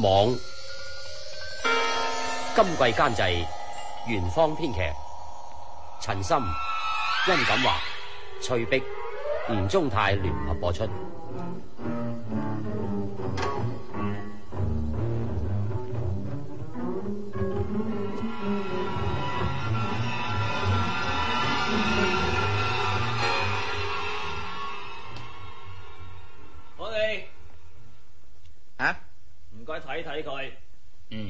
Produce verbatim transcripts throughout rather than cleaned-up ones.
網。今季監製元芳編劇，陳森、殷錦華、翠碧、吳宗泰聯合播出。 我哋啊， 唔該睇睇佢。 嗯，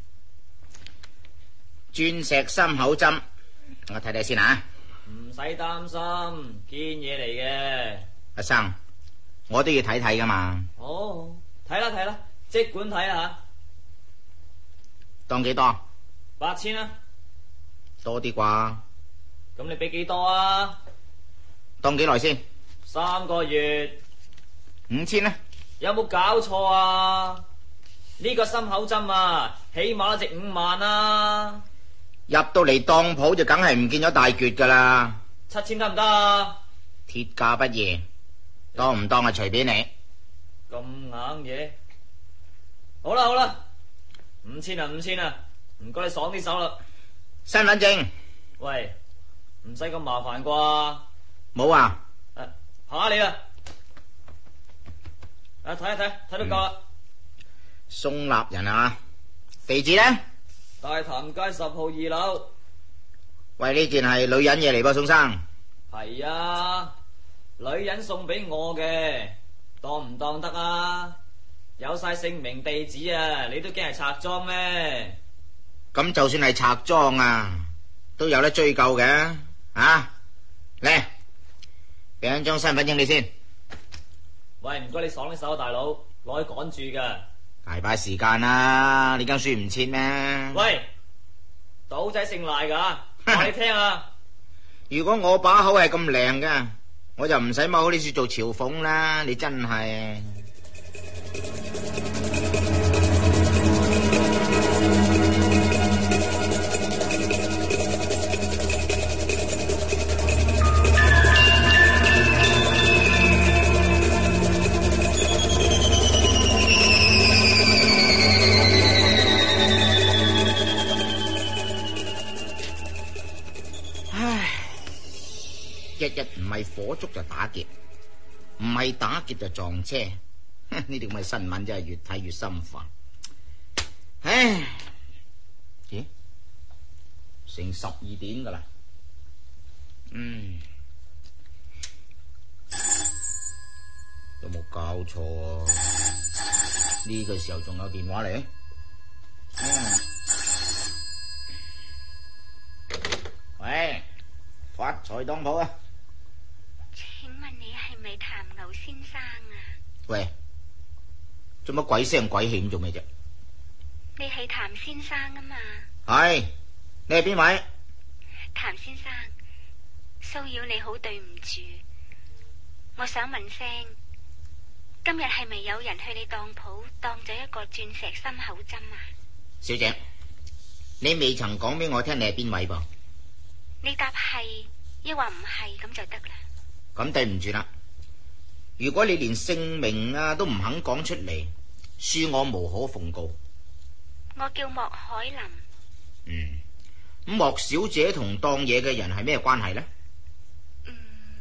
鑽石心口針，我睇睇先啊。 唔使擔心，堅嘢嚟嘅。 阿生，我都要睇睇噶嘛。 好，睇啦睇啦，即管睇下。 當幾多？ 八千啦。 多啲啩？ 咁你俾幾多啊？ 當幾耐先？ 三個月。 五千啦。 有冇搞錯啊？呢個心口針啊，起碼都值五萬啊！ 入到嚟當鋪就梗係唔見咗大橛噶啦。 七千得唔得啊？ 鐵價不移，當唔當啊隨便你。 咁硬嘢，好啦好啦，五千啊五千啊，唔該你爽啲手啦。 身份證。 喂，唔使咁麻煩啩？ 冇啊。 誒，下你啦。啊，睇一睇，睇到夠啦。 宋立人啊，地址呢？ 大潭街十號二樓。 喂，呢件係女人嘢嚟噃，宋生。 係啊，女人送俾我嘅，當唔當得啊？有晒姓名地址啊，你都驚係賊贓咩？ 咁就算係賊贓啊，都有得追究嘅。啊，嚟，俾張身份證你先。 喂，唔該你爽啲手啊，大佬，攞去趕住噶。 大把時間啦，你間書唔簽咩？ 喂，賭仔姓賴噶，話你聽啊！ 如果我把口係咁靚噶，我就唔使踎呢處做嘲諷啦。你真係。日日唔係火燭就打劫，唔係打劫就撞車，呢啲咁嘅新聞真係越睇越心煩。唉，咦，成十二點噶啦，嗯，有冇搞錯啊？呢個時候仲有電話嚟？嗯，喂，發財當鋪啊！ 請問你係咪譚牛先生啊？ 喂，做乜鬼聲鬼氣咁做咩啫？ 你係譚先生啊嘛？ 係，你係邊位？ 譚先生，騷擾你好對唔住，我想問聲，今日係咪有人去你當鋪當咗一個鑽石心口針啊？ 小姐，你未曾講俾我聽你係邊位噃？ 你答係，抑或唔係咁就得啦。 咁對唔住啦，如果你連姓名啊都唔肯講出嚟，恕我無可奉告。 我叫莫海林。 嗯，咁莫小姐同當嘢嘅人係咩關係呢？ 嗯，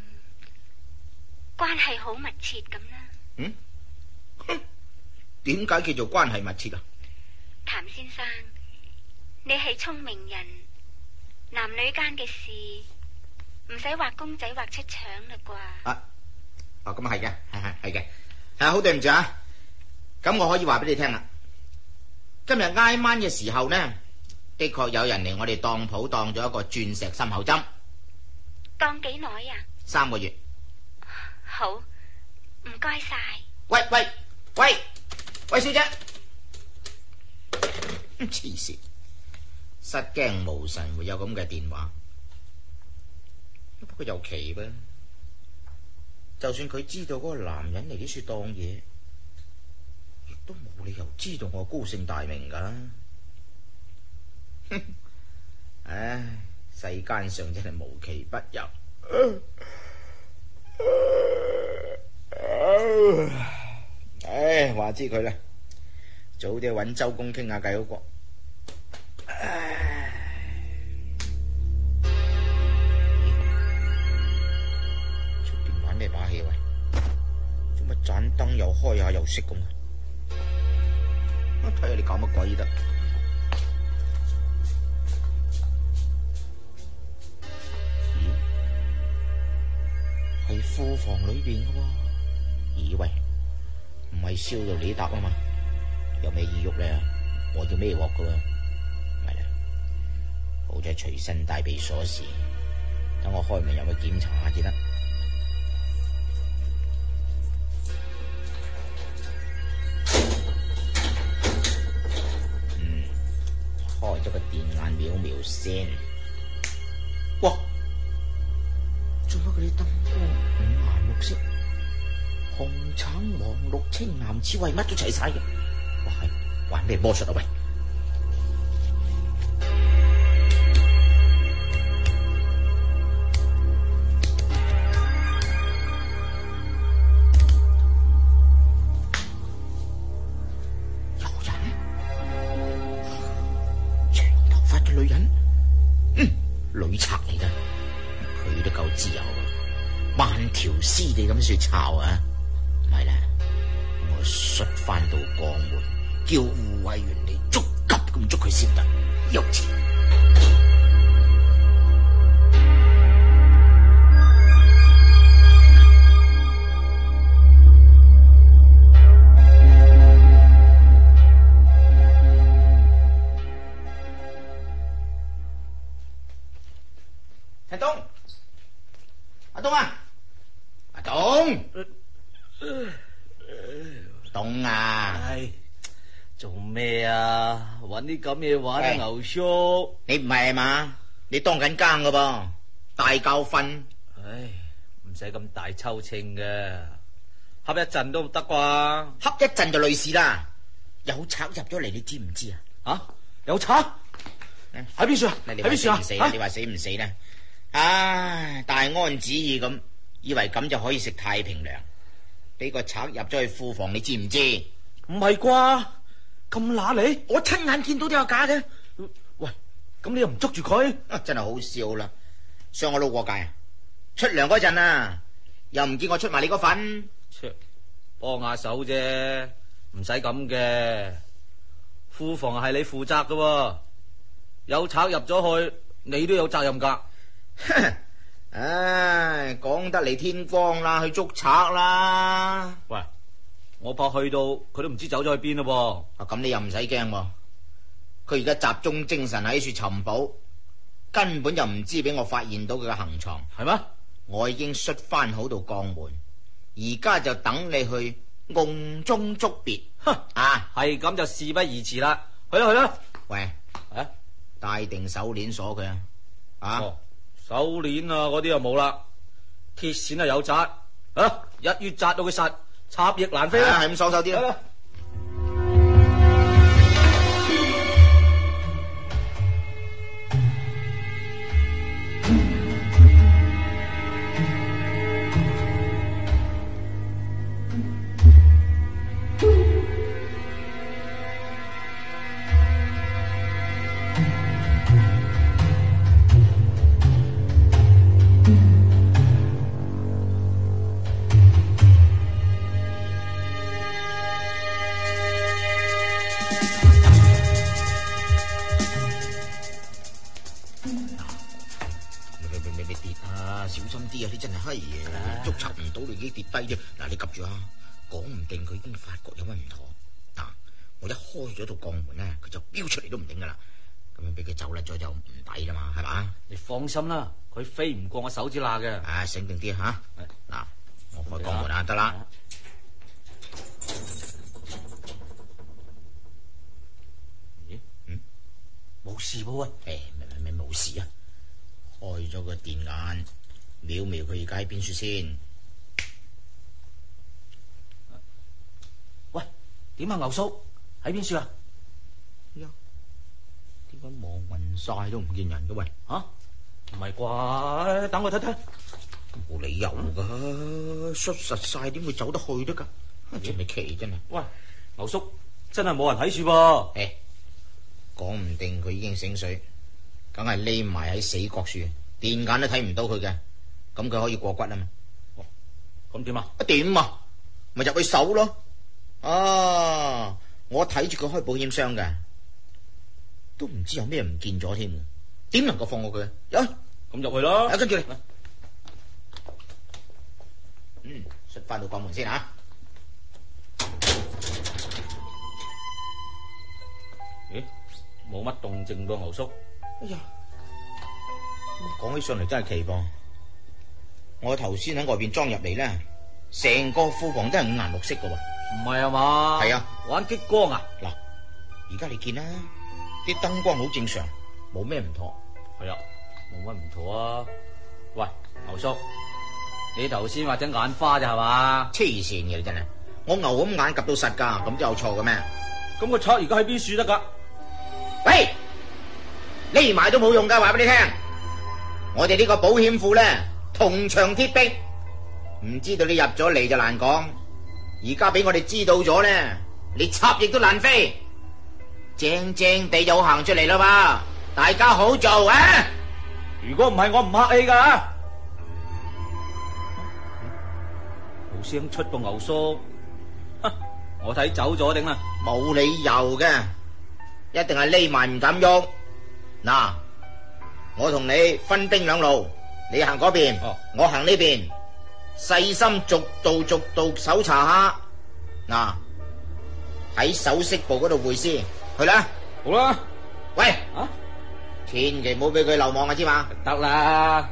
關係好密切咁啦。 嗯，點解叫做關係密切啊？ 譚先生，你係聰明人，男女間嘅事唔使畫公仔畫出腸啦啩？ 啊，哦，咁係嘅，係係係嘅，係好對唔住啊！咁我可以話俾你聽啦，今日挨晚嘅時候呢，的確有人嚟我哋當鋪當咗一個鑽石心口針。 當幾耐啊？三個月。好，唔該晒。 喂喂喂喂，小姐，黐線，失驚無神會有咁嘅電話。不過又奇噃，就算佢知道嗰個男人嚟呢處當嘢，亦都冇理由知道我高姓大名噶。哼，唉，世間上真係無奇不有。唉，話知佢啦， 早啲去揾周公傾下偈好過。唉，出邊玩咩把戲喂？做乜盞燈又開下又熄咁啊？睇下你搞乜鬼得？咦，係庫房裏邊嘅喎。咦喂，唔係燒到你搭啊嘛？有咩意喐咧？我要咩鑊噶喎？係啦，好在隨身帶備鎖匙，等我開門入去檢查下至得。嗯，開咗個電眼瞄瞄先。哇！做乜嗰啲燈光五顏六色？紅、橙、黃、綠、青、藍、紫為乜都齊晒嘅。哇，係玩咩魔術啊喂！有人，長頭髮嘅女人，嗯，女賊嚟噶，佢都夠自由啊，慢條斯理咁說抄啊！唔係啦，我率翻到江門，叫護衛員嚟捉急咁捉佢先得。喐前，阿東，阿東啊，阿東。凍啊！ 唉，做咩啊？搵啲咁嘢玩啊，牛叔！ 你唔係嘛？你當緊更噶噃，大覺瞓。 唉，唔使咁大抽稱嘅，瞌一陣都得啩？ 瞌一陣就累事啦。有賊入咗嚟，你知唔知啊？ 啊？有賊？喺邊處啊？ 喺邊處啊？ 死你話死唔死呢？唉，大安旨意咁，以為咁就可以食太平糧。俾個賊入咗去庫房，你知唔知？ 唔係啩？咁乸你？ 我親眼見到都有假嘅。 喂，咁你又唔捉住佢？ 啊，真係好笑啦！上我撈過界，出糧嗰陣啊，又唔見我出埋你嗰份。 切，幫下手啫，唔使咁嘅。庫房係你負責噶，有賊入咗去，你都有責任噶。 唉，講得嚟天光啦，去捉賊啦！ 喂，我怕去到佢都唔知走咗去邊咯噃。 啊，咁你又唔使驚喎，佢而家集中精神喺處尋寶，根本就唔知俾我發現到佢嘅行藏。 係咩？ 我已經率翻好到江門，而家就等你去甕中捉鱉。 哼啊， 係咁就事不宜遲啦，去啦去啦。 喂， 啊， 帶定手鏈鎖佢啊！啊！ 哦，手鏈啊，嗰啲就冇啦。鐵線啊有紮，啊，一於紮到佢實，插翼難飛啦。 係咁爽手啲啦。小心啲啊！你真係閪嘢，捉賊唔到你已經跌低啫。嗱，你及住啊，講唔定佢已經發覺有乜唔妥。嗱，我一開咗道鋼門咧，佢就飆出嚟都唔定噶啦。咁樣俾佢走甩咗就唔抵啦嘛，係嘛？ 你放心啦，佢飛唔過我手指罅嘅。 啊，醒定啲吓。嗱，我開鋼門啊，得啦。咦？嗯？冇事噃喂。誒，咪咪咪冇事啊！開咗個電眼，瞄瞄佢而家喺邊處先。 喂，點啊牛叔？喺邊處啊？ 呀，點解望暈晒都唔見人嘅喂？ 吓，唔係啩？等我睇睇。 冇理由噶，摔實晒點會走得去得噶？真係奇真係。 喂，牛叔， 真係冇人睇住噃。 誒，講唔定佢已經醒水，梗係匿埋喺死角樹，電眼都睇唔到佢嘅，咁佢可以過骨啊嘛。 咁點啊？ 啊點啊？咪入去搜咯。啊，我睇住佢開保險箱嘅，都唔知有咩唔見咗添，點能夠放過佢啊？有， 咁入去咯。 啊，跟住嚟。嗯，出翻到國門先吓。 咦，冇乜動靜噃，牛叔。 哎呀，講起上嚟真係奇噃。我頭先喺外邊裝入嚟咧，成個庫房都係五顏六色嘅喎。 唔係啊嘛？ 係啊， 玩激光啊！ 嗱，而家你見啦，啲燈光好正常，冇咩唔妥。 係啊，冇乜唔妥啊。喂，牛叔，你頭先話隻眼花咋係嘛？ 黐線嘅你真係，我牛咁眼及到實噶，咁都有錯嘅咩？ 咁個賊而家喺邊處得噶？ 喂，匿埋都冇用噶，話俾你聽。我哋呢個保險庫咧，銅牆鐵壁，唔知道你入咗嚟就難講。而家俾我哋知道咗咧，你插翼都難飛，正正地就行出嚟啦嘛！大家好做啊！ 如果唔係我唔客氣噶。冇聲出個牛叔，我睇走咗頂啦。 冇理由嘅，一定係匿埋唔敢喐。嗱，我同你分兵兩路，你行嗰邊， 哦、 我行呢邊，細心逐道逐道搜查下。嗱，喺首飾部嗰度會師，去啦。 好啦。 喂， 啊， 千祈唔好俾佢漏網啊，知嘛？ 得啦。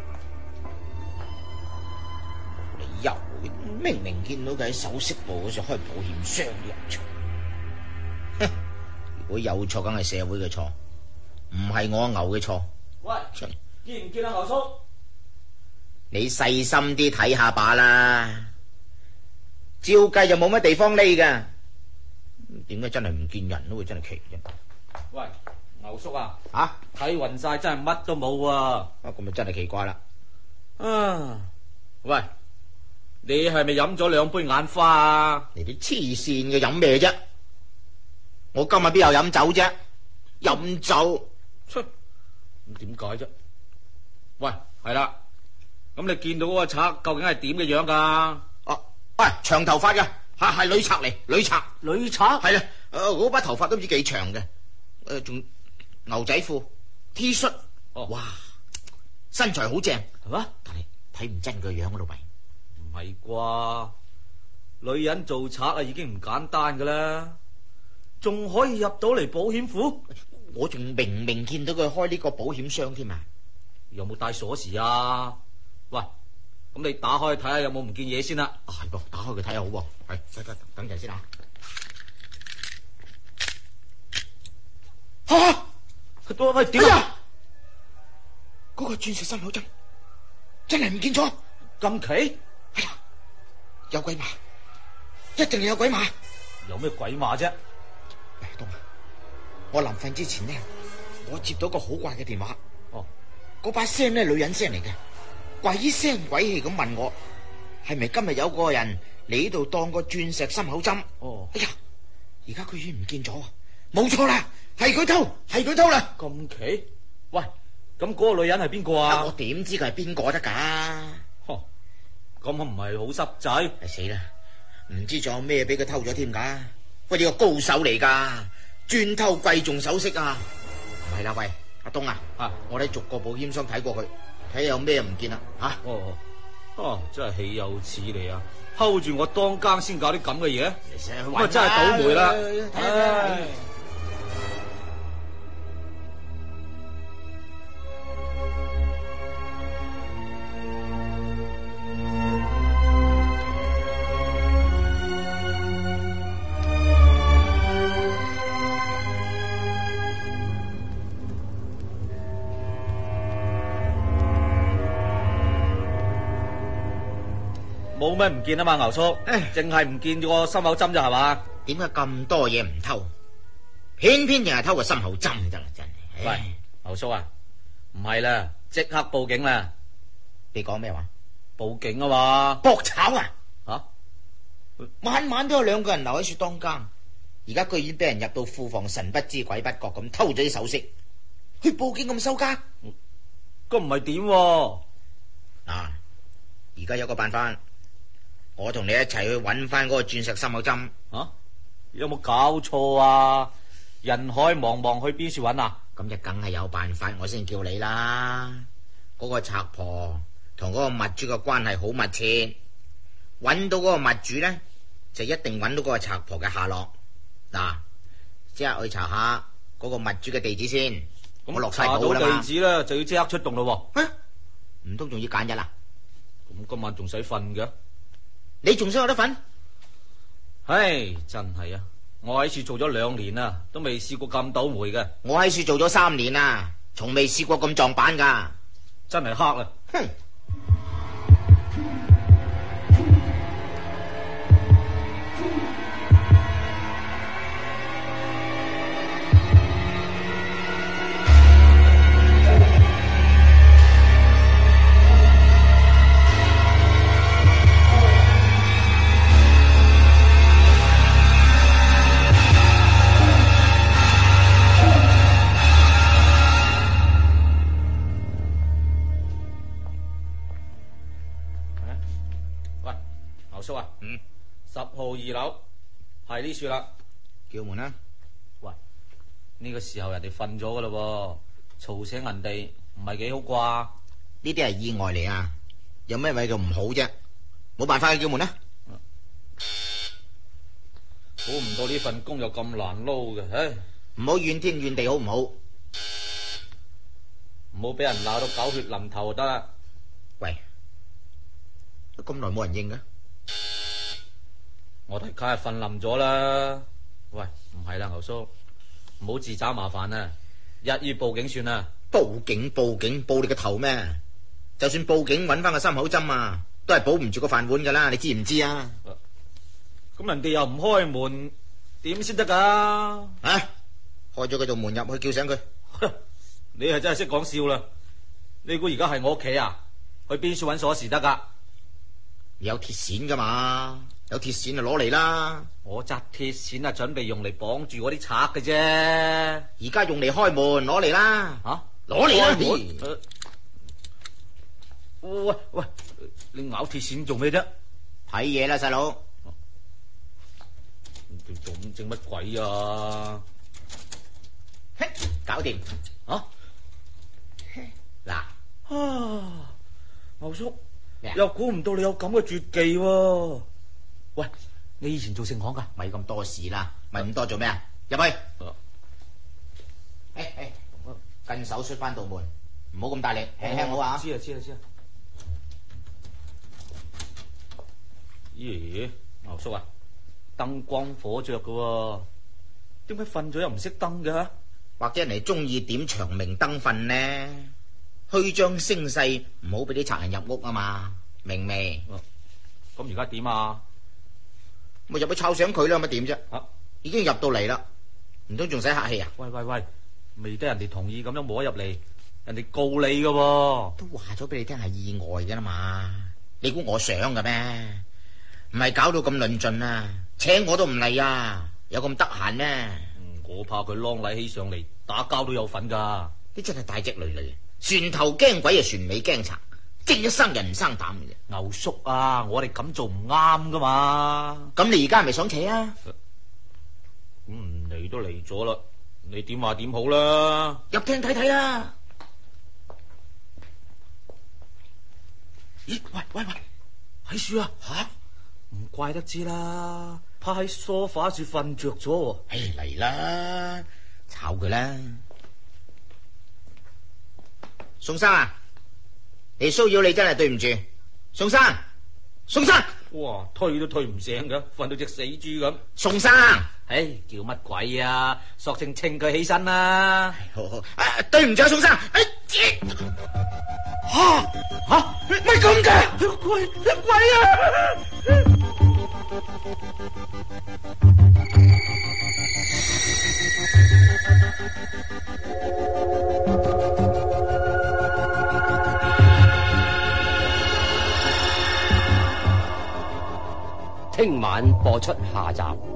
理由明明見到佢喺首飾部嗰度開保險箱入錯，哼！如果有錯，梗係社會嘅錯，唔係我牛嘅錯。 喂，見唔見啊牛叔？ 你細心啲睇下把啦，照計就冇乜地方匿噶，點解真係唔見人都會真係奇啫？ 喂，牛叔啊， 啊， 睇暈晒真係乜都冇啊！ 啊咁咪真係奇怪啦。 啊，喂，你係咪飲咗兩杯眼花啊？ 你啲黐線嘅飲咩啫？我今日邊有飲酒啫？飲酒， 出咁點解啫？喂，係啦，咁你見到嗰個賊究竟係點嘅樣噶？ 啊，喂，長頭髮嘅，吓係女賊嚟，女賊， 女賊係啦，誒，嗰把頭髮都唔知幾長嘅，誒，仲牛仔褲、T 恤， 哦， 哇，身材好正， 係嘛？ 但係睇唔真個樣嗰度咪？ 唔係啩？女人做賊啊，已經唔簡單噶啦，仲可以入到嚟保險庫？ 我仲明明見到佢開呢個保險箱添啊！ 有冇帶鎖匙啊？喂，咁你打開睇下有冇唔見嘢先啦。 啊係噃，打開佢睇下好喎。係，得得等陣先啊！吓， 喂，點啊？ 嗰個鑽石心口針真係唔見咗！ 咁奇？ 哎呀，有鬼馬，一定係有鬼馬！ 有咩鬼馬啫？ 喂，東啊！我臨瞓之前呢，我接到個好怪嘅電話。 哦， 嗰把聲呢，女人聲嚟嘅，鬼聲鬼氣咁問我，係咪今日有個人嚟呢度當個鑽石心口針？ 哦， 哎呀，而家居然唔見咗，冇錯啦，係佢偷，係佢偷啦！ 咁奇？喂，咁嗰個女人係邊個啊？ 我點知佢係邊個得噶？ 呵，咁唔係好濕仔？ 哎死啦，唔知仲有咩俾佢偷咗添噶？喂，呢個高手嚟噶。專偷貴重首飾啊！唔係啦，喂，阿東啊， 啊， 我哋逐個保險箱睇過去，睇下有咩唔見啦，吓、啊！ 哦，哦，真係豈有此理啊！睺住我當更先搞啲咁嘅嘢，咁啊真係倒霉啦！唉，冇咩唔見啊嘛，牛叔，淨係唔見咗個心口針咋係嘛？ 點解咁多嘢唔偷，偏偏淨係偷個心口針啫？真係！ 喂，牛叔啊，唔係啦，即刻報警啦！ 你講咩話？ 報警啊嘛！ 搏炒啊！ 吓、啊， 晚晚都有兩個人留喺雪當更， 而家居然俾人入到庫房，神不知鬼不覺咁偷咗啲首飾，去報警咁收家。 咁唔係點喎？ 嗱，而家有個辦法，我同你一齊去揾翻嗰個鑽石心口針。 啊？有冇搞錯啊？人海茫茫，去邊處揾啊？ 咁就梗係有辦法，我先叫你啦。嗰個賊婆同嗰個物主嘅關係好密切，揾到嗰個物主呢，就一定揾到嗰個賊婆嘅下落。嗱，即刻去查下嗰個物主嘅地址先。我落晒查到稿啦嘛。 地址咧，就要即刻出動咯。 唔通仲要揀日啊？ 咁今晚仲使瞓嘅？ 你仲想有得瞓？ 唉，真係啊！我喺處做咗兩年啦，都未試過咁倒霉嘅。 我喺處做咗三年啦，從未試過咁撞板噶。 真係黑啦！ 哼！ 叔啊， 嗯， 十號二樓係呢處啦。 叫門啦。 喂，呢個時候人哋瞓咗噶啦，嘈醒人哋唔係幾好啩？ 呢啲係意外嚟啊，有咩位叫唔好啫？冇辦法，叫門啦。 估唔到呢份工又咁難撈嘅，唉！ 唔好怨天怨地好唔好？ 唔好俾人鬧到狗血淋頭就得啦。 喂，都咁耐冇人應嘅。 我哋梗係瞓冧咗啦。喂，唔係啦，牛叔，唔好自找麻煩啊！一於報警算啦。 報警報警報你個頭咩？就算報警揾翻個心口針啊，都係保唔住個飯碗噶啦，你知唔知啊？ 咁人哋又唔開門，點先得噶？ 啊！開咗佢道門入去，叫醒佢。 你係真係識講笑啦！你估而家係我屋企啊？去邊處揾鎖匙得噶？ 有鐵線噶嘛？有鐵線就攞嚟啦。 我紮鐵線啊，準備用嚟綁住嗰啲賊嘅啫。 而家用嚟開門，攞嚟啦。 吓， 攞嚟啦！ 呃喂喂，你咬鐵線做咩啫？ 睇嘢啦，細佬。 做咁整乜鬼啊？ 嘿，搞掂。 啊？ 嗱， 啊，牛叔咩啊又估唔到你有咁嘅絕技喎！喂，你以前做盛行噶？ 咪咁多事啦，咪咁多做咩啊？入去。誒誒，跟手出翻道門，唔好咁大力，輕輕好啊。 知啊知啊知啊。咦，牛叔啊，燈光火着噶喎，點解瞓咗又唔熄燈嘅？ 或者人哋中意點長明燈瞓呢？虛張聲勢，唔好俾啲賊人入屋啊嘛，明未？ 咁而家點啊？ 咪入去吵醒佢啦，乜點啫？ 啊， 已經入到嚟啦，唔通仲使客氣啊？ 喂喂喂，未得人哋同意咁樣摸入嚟，人哋告你噶喎。 都話咗俾你聽係意外嘅啦嘛，你估我想嘅咩？唔係搞到咁論盡啊，請我都唔嚟啊，有咁得閒咩？ 嗯，我怕佢啷禮起上嚟，打交都有份噶。 你真係大隻累累，船頭驚鬼啊，船尾驚賊，即係一生人唔生膽嘅啫。 牛叔啊，我哋咁做唔啱噶嘛。 咁你而家係咪想扯啊？ 咁唔嚟都嚟咗啦，你點話點好啦？ 入廳睇睇啦。 咦，喂喂喂，喺樹啊吓？唔怪得知啦，趴喺梳化處瞓着咗。 唉，嚟啦，炒佢啦！宋生啊，你騷擾你真係對唔住，宋生，宋生， 哇，推都推唔醒噶，瞓到隻死豬咁。 宋生， 唉，叫乜鬼啊？索性稱佢起身啦！ 好好，啊，對唔住啊，宋生，哎，吓吓，乜咁嘅？鬼鬼啊！ 聽晚播出下集。